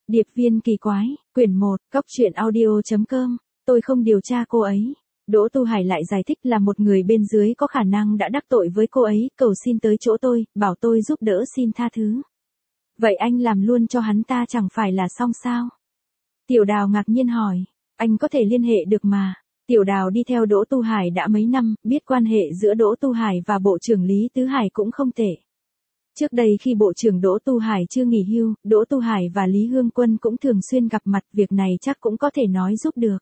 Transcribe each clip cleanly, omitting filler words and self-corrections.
Điệp viên kỳ quái, quyển 1, Cóc truyện audio.com, tôi không điều tra cô ấy. Đỗ Tu Hải lại giải thích là một người bên dưới có khả năng đã đắc tội với cô ấy, cầu xin tới chỗ tôi, bảo tôi giúp đỡ xin tha thứ. Vậy anh làm luôn cho hắn ta chẳng phải là xong sao? Tiểu Đào ngạc nhiên hỏi, anh có thể liên hệ được mà. Tiểu Đào đi theo Đỗ Tu Hải đã mấy năm, biết quan hệ giữa Đỗ Tu Hải và Bộ trưởng Lý Tứ Hải cũng không tệ. Trước đây khi Bộ trưởng Đỗ Tu Hải chưa nghỉ hưu, Đỗ Tu Hải và Lý Hương Quân cũng thường xuyên gặp mặt, việc này chắc cũng có thể nói giúp được.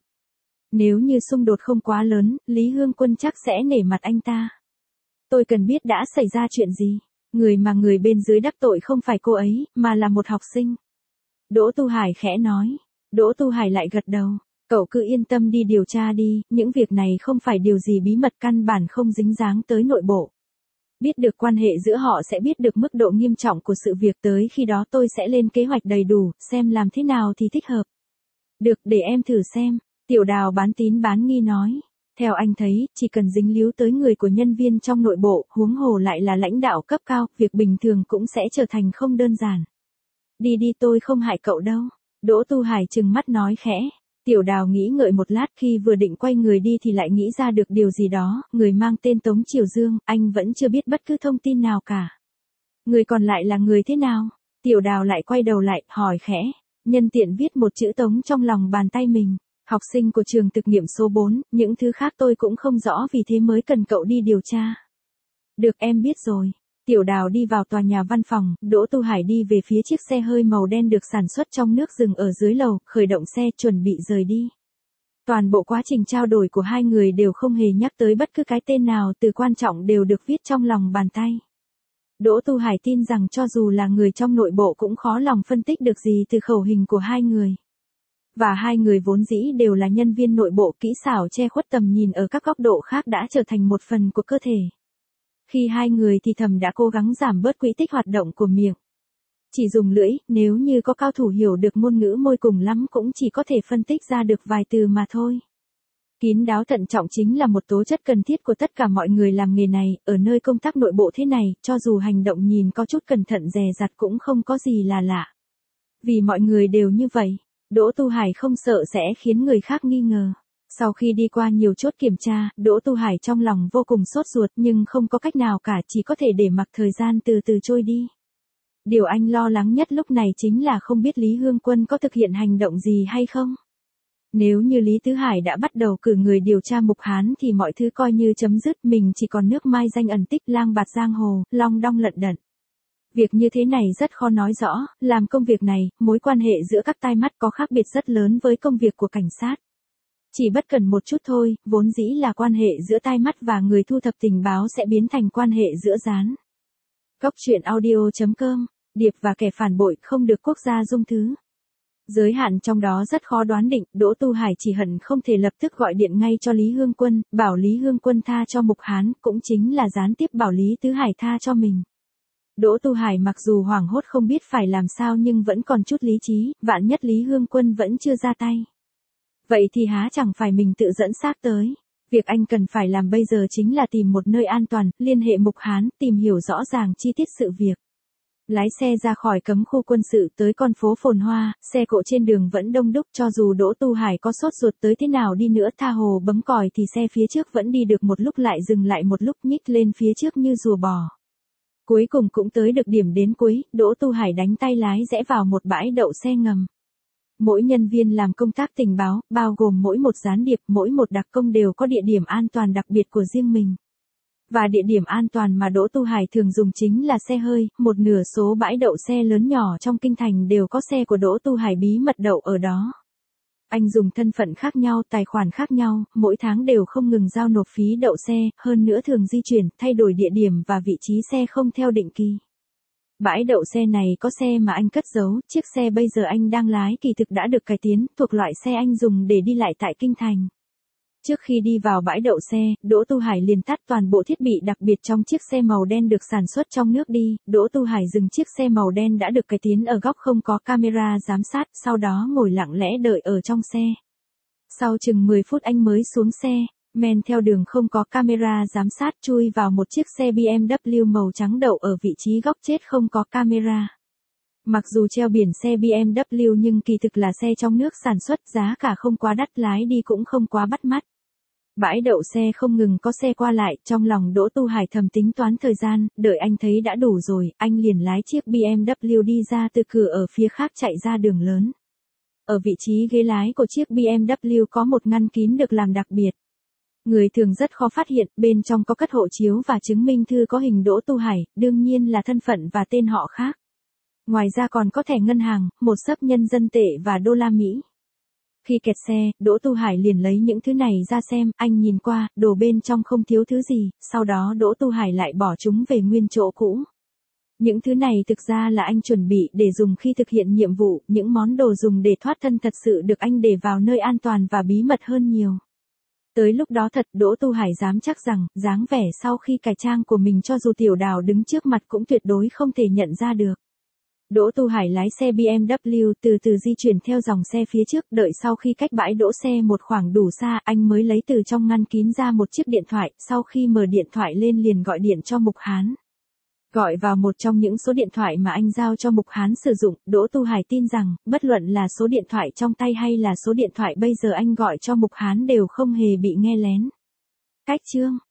Nếu như xung đột không quá lớn, Lý Hương Quân chắc sẽ nể mặt anh ta. Tôi cần biết đã xảy ra chuyện gì. Người mà người bên dưới đắc tội không phải cô ấy, mà là một học sinh. Đỗ Tu Hải khẽ nói. Đỗ Tu Hải lại gật đầu. Cậu cứ yên tâm đi điều tra đi, những việc này không phải điều gì bí mật, căn bản không dính dáng tới nội bộ. Biết được quan hệ giữa họ sẽ biết được mức độ nghiêm trọng của sự việc, tới khi đó tôi sẽ lên kế hoạch đầy đủ, xem làm thế nào thì thích hợp. Được, để em thử xem. Tiểu Đào bán tín bán nghi nói. Theo anh thấy, chỉ cần dính líu tới người của nhân viên trong nội bộ, huống hồ lại là lãnh đạo cấp cao, việc bình thường cũng sẽ trở thành không đơn giản. Đi đi, tôi không hại cậu đâu. Đỗ Tu Hải trừng mắt nói khẽ. Tiểu Đào nghĩ ngợi một lát, khi vừa định quay người đi thì lại nghĩ ra được điều gì đó, người mang tên Tống Triều Dương, anh vẫn chưa biết bất cứ thông tin nào cả. Người còn lại là người thế nào? Tiểu Đào lại quay đầu lại, hỏi khẽ, nhân tiện viết một chữ Tống trong lòng bàn tay mình. Học sinh của trường thực nghiệm số 4, những thứ khác tôi cũng không rõ, vì thế mới cần cậu đi điều tra. Được, em biết rồi. Tiểu Đào đi vào tòa nhà văn phòng, Đỗ Tu Hải đi về phía chiếc xe hơi màu đen được sản xuất trong nước dừng ở dưới lầu, khởi động xe chuẩn bị rời đi. Toàn bộ quá trình trao đổi của hai người đều không hề nhắc tới bất cứ cái tên nào, từ quan trọng đều được viết trong lòng bàn tay. Đỗ Tu Hải tin rằng cho dù là người trong nội bộ cũng khó lòng phân tích được gì từ khẩu hình của hai người. Và hai người vốn dĩ đều là nhân viên nội bộ, kỹ xảo che khuất tầm nhìn ở các góc độ khác đã trở thành một phần của cơ thể. Khi hai người thì thầm đã cố gắng giảm bớt quỹ tích hoạt động của miệng. Chỉ dùng lưỡi, nếu như có cao thủ hiểu được ngôn ngữ môi cùng lắm cũng chỉ có thể phân tích ra được vài từ mà thôi. Kín đáo thận trọng chính là một tố chất cần thiết của tất cả mọi người làm nghề này, ở nơi công tác nội bộ thế này, cho dù hành động nhìn có chút cẩn thận dè dặt cũng không có gì là lạ. Vì mọi người đều như vậy, Đỗ Tu Hải không sợ sẽ khiến người khác nghi ngờ. Sau khi đi qua nhiều chốt kiểm tra, Đỗ Tu Hải trong lòng vô cùng sốt ruột nhưng không có cách nào cả, chỉ có thể để mặc thời gian từ từ trôi đi. Điều anh lo lắng nhất lúc này chính là không biết Lý Hương Quân có thực hiện hành động gì hay không. Nếu như Lý Tứ Hải đã bắt đầu cử người điều tra Mục Hán thì mọi thứ coi như chấm dứt, mình chỉ còn nước mai danh ẩn tích, lang bạt giang hồ, long đong lận đận. Việc như thế này rất khó nói rõ, làm công việc này, mối quan hệ giữa các tai mắt có khác biệt rất lớn với công việc của cảnh sát. Chỉ bất cần một chút thôi, vốn dĩ là quan hệ giữa tai mắt và người thu thập tình báo sẽ biến thành quan hệ giữa gián. Cóc truyện audio.com, điệp và kẻ phản bội không được quốc gia dung thứ. Giới hạn trong đó rất khó đoán định, Đỗ Tu Hải chỉ hận không thể lập tức gọi điện ngay cho Lý Hương Quân, bảo Lý Hương Quân tha cho Mục Hán, cũng chính là gián tiếp bảo Lý Tứ Hải tha cho mình. Đỗ Tu Hải mặc dù hoảng hốt không biết phải làm sao nhưng vẫn còn chút lý trí, vạn nhất Lý Hương Quân vẫn chưa ra tay. Vậy thì há chẳng phải mình tự dẫn xác tới. Việc anh cần phải làm bây giờ chính là tìm một nơi an toàn, liên hệ Mục Hán, tìm hiểu rõ ràng chi tiết sự việc. Lái xe ra khỏi cấm khu quân sự tới con phố phồn hoa, xe cộ trên đường vẫn đông đúc, cho dù Đỗ Tu Hải có sốt ruột tới thế nào đi nữa, tha hồ bấm còi thì xe phía trước vẫn đi được một lúc lại dừng lại một lúc, nhích lên phía trước như rùa bò. Cuối cùng cũng tới được điểm đến cuối, Đỗ Tu Hải đánh tay lái rẽ vào một bãi đậu xe ngầm. Mỗi nhân viên làm công tác tình báo, bao gồm mỗi một gián điệp, mỗi một đặc công đều có địa điểm an toàn đặc biệt của riêng mình. Và địa điểm an toàn mà Đỗ Tu Hải thường dùng chính là xe hơi, một nửa số bãi đậu xe lớn nhỏ trong kinh thành đều có xe của Đỗ Tu Hải bí mật đậu ở đó. Anh dùng thân phận khác nhau, tài khoản khác nhau, mỗi tháng đều không ngừng giao nộp phí đậu xe, hơn nữa thường di chuyển, thay đổi địa điểm và vị trí xe không theo định kỳ. Bãi đậu xe này có xe mà anh cất giấu, chiếc xe bây giờ anh đang lái kỳ thực đã được cải tiến, thuộc loại xe anh dùng để đi lại tại kinh thành. Trước khi đi vào bãi đậu xe, Đỗ Tu Hải liền tắt toàn bộ thiết bị đặc biệt trong chiếc xe màu đen được sản xuất trong nước đi. Đỗ Tu Hải dừng chiếc xe màu đen đã được cải tiến ở góc không có camera giám sát, sau đó ngồi lặng lẽ đợi ở trong xe. Sau chừng 10 phút anh mới xuống xe, men theo đường không có camera giám sát, chui vào một chiếc xe BMW màu trắng đậu ở vị trí góc chết không có camera. Mặc dù treo biển xe BMW nhưng kỳ thực là xe trong nước sản xuất, giá cả không quá đắt, lái đi cũng không quá bắt mắt. Bãi đậu xe không ngừng có xe qua lại, trong lòng Đỗ Tu Hải thầm tính toán thời gian, đợi anh thấy đã đủ rồi, anh liền lái chiếc BMW đi ra từ cửa ở phía khác chạy ra đường lớn. Ở vị trí ghế lái của chiếc BMW có một ngăn kín được làm đặc biệt. Người thường rất khó phát hiện, bên trong có cất hộ chiếu và chứng minh thư có hình Đỗ Tu Hải, đương nhiên là thân phận và tên họ khác. Ngoài ra còn có thẻ ngân hàng, một xấp nhân dân tệ và đô la Mỹ. Khi kẹt xe, Đỗ Tu Hải liền lấy những thứ này ra xem, anh nhìn qua, đồ bên trong không thiếu thứ gì, sau đó Đỗ Tu Hải lại bỏ chúng về nguyên chỗ cũ. Những thứ này thực ra là anh chuẩn bị để dùng khi thực hiện nhiệm vụ, những món đồ dùng để thoát thân thật sự được anh để vào nơi an toàn và bí mật hơn nhiều. Tới lúc đó thật, Đỗ Tu Hải dám chắc rằng, dáng vẻ sau khi cải trang của mình cho dù Tiểu Đào đứng trước mặt cũng tuyệt đối không thể nhận ra được. Đỗ Tu Hải lái xe BMW từ từ di chuyển theo dòng xe phía trước, đợi sau khi cách bãi đỗ xe một khoảng đủ xa, anh mới lấy từ trong ngăn kín ra một chiếc điện thoại, sau khi mở điện thoại lên liền gọi điện cho Mục Hán. Gọi vào một trong những số điện thoại mà anh giao cho Mục Hán sử dụng, Đỗ Tu Hải tin rằng, bất luận là số điện thoại trong tay hay là số điện thoại bây giờ anh gọi cho Mục Hán đều không hề bị nghe lén. Cách chương